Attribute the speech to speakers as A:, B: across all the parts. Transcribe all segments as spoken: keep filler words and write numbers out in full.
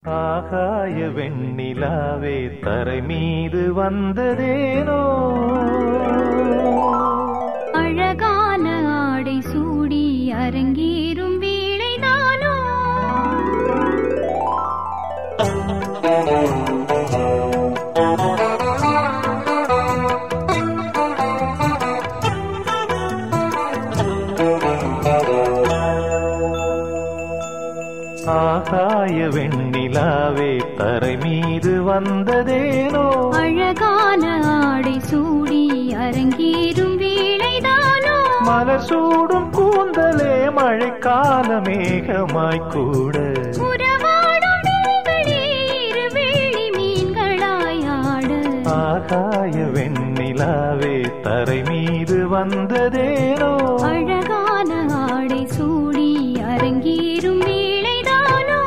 A: ஆகாய வெண்ணிலாவே தரை மீது வந்ததேனோ
B: அழகான ஆடை சூடி அரங்கேறும் வேளைதானோ
A: ஆகாய வெண்ணிலாவே தரை மீது வந்ததேனோ
B: அழகான ஆடை சூடி அரங்கேறும் வேளைதானோ
A: மலர் சூடும் கூந்தலே மழைக்கால மேகமாய் கூட
B: உறவாடும் விழிகளே இருவெள்ளி மீன்களாய் ஆட
A: ஆகாய வெண்ணிலாவே தரை மீது வந்ததேனோ
B: அழகான ஆடை சூடி அரங்கேறும் வேளைதானோ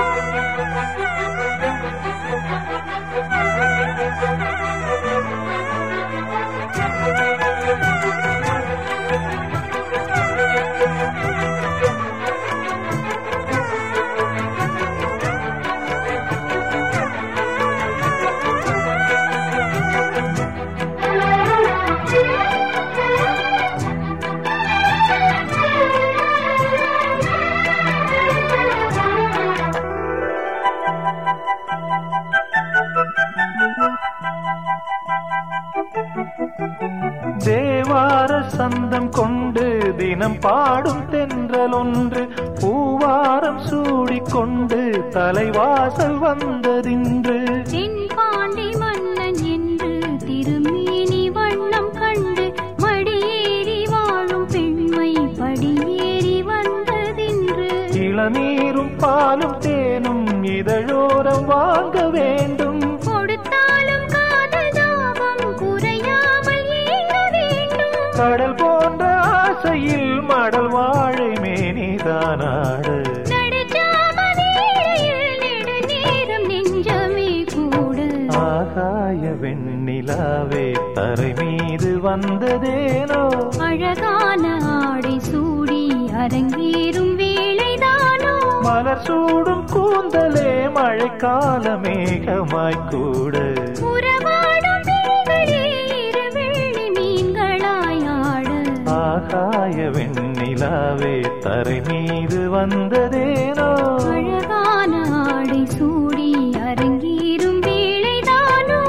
A: தேவார சந்தம் கொண்டு தினம் பாடும் தென்றல் ஒன்று பூவாரம் சூடிக்கொண்டு தலைவாசல் வந்ததின்று
B: தென்பாண்டி மன்னன் என்று திருமேனி வண்ணம் கண்டு மடியேறி வாழும் பெண்மை படியேறி வந்ததின்று
A: இளநீரும் பாலும் தேனும் இதழோரம் வாங்க வேண்டும்
B: கொடுத்தாலும் காதல் தாபம் குறையாமல் ஏங்க வேண்டும்
A: கடல் போன்ற ஆசையில் மடல் வாழை மேனிதானாடு
B: நடுஜாம வேளையில் நெடுநேரம் நெஞ்சமே கூட
A: ஆகாய வெண்ணிலாவே தரை மீது வந்ததேனோ
B: அழகான ஆடை சூடி அரங்கேறும் வேளைதானோ
A: மலர் சூடும் கூந்தலே மழைக்கால மேகமாய் கூட
B: உறவாடும் விழிகளே இருவெள்ளி மீன்களாய் ஆட
A: ஆகாய வெண்ணிலாவே தரை மீது வந்ததேனோ
B: அழகான ஆடை சூடி அரங்கேறும் வேளைதானோ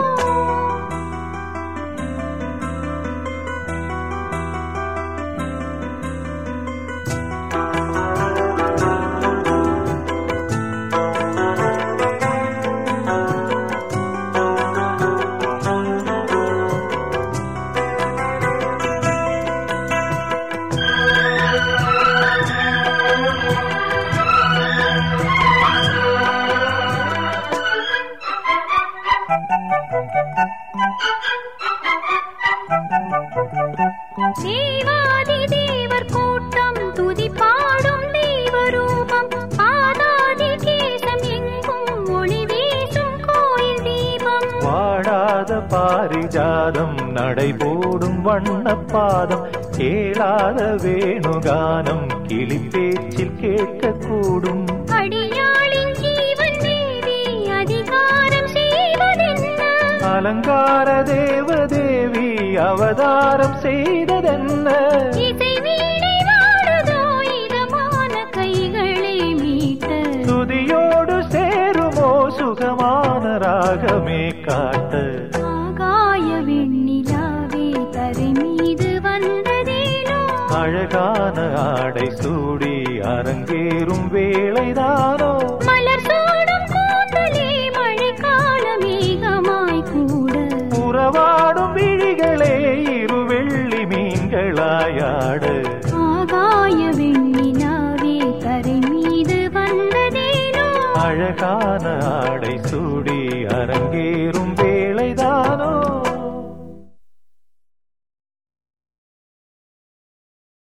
B: தேவாதி தேவர் கூட்டம் துதி பாடும் தெய்வரூபம் பாதாதி கேசம் எங்கும் ஒளி வீசும் கோயில் தீபம்
A: வாடாத பாரிஜாதம் நடைபோடும் வண்ணப்பாதம் கேளாத வேணுகானம் கிளி பேச்சில் கேட்கக்கூடும்
B: அடியாளின் ஜீவன் தேவி அதிகாரம் செய்வதென்ன
A: அலங்கார தேவதேவி அவதாரம் செய்ததென்ன
B: இசை வீணை வாடுதோ இதமான கைகளை மீட்ட
A: துதியோடு சேருமோ சுகமான ராகமே காட்ட
B: ஆகாய வெண்ணிலாவே தரை மீது வந்ததேனோ
A: அழகான ஆடை சூடி அரங்கேறும் வேளைதானோ
B: மலர் சூடும் கூந்தலே மழைக்கால மேகமாய் கூட
A: உறவாடும் விழிகளே இருவெள்ளி மீன்களாயாடு
B: ஆகாய வெண்ணிலாவே தரை மீது வந்ததேனோ
A: அழகான ஆடை சூடி அரங்கேறும்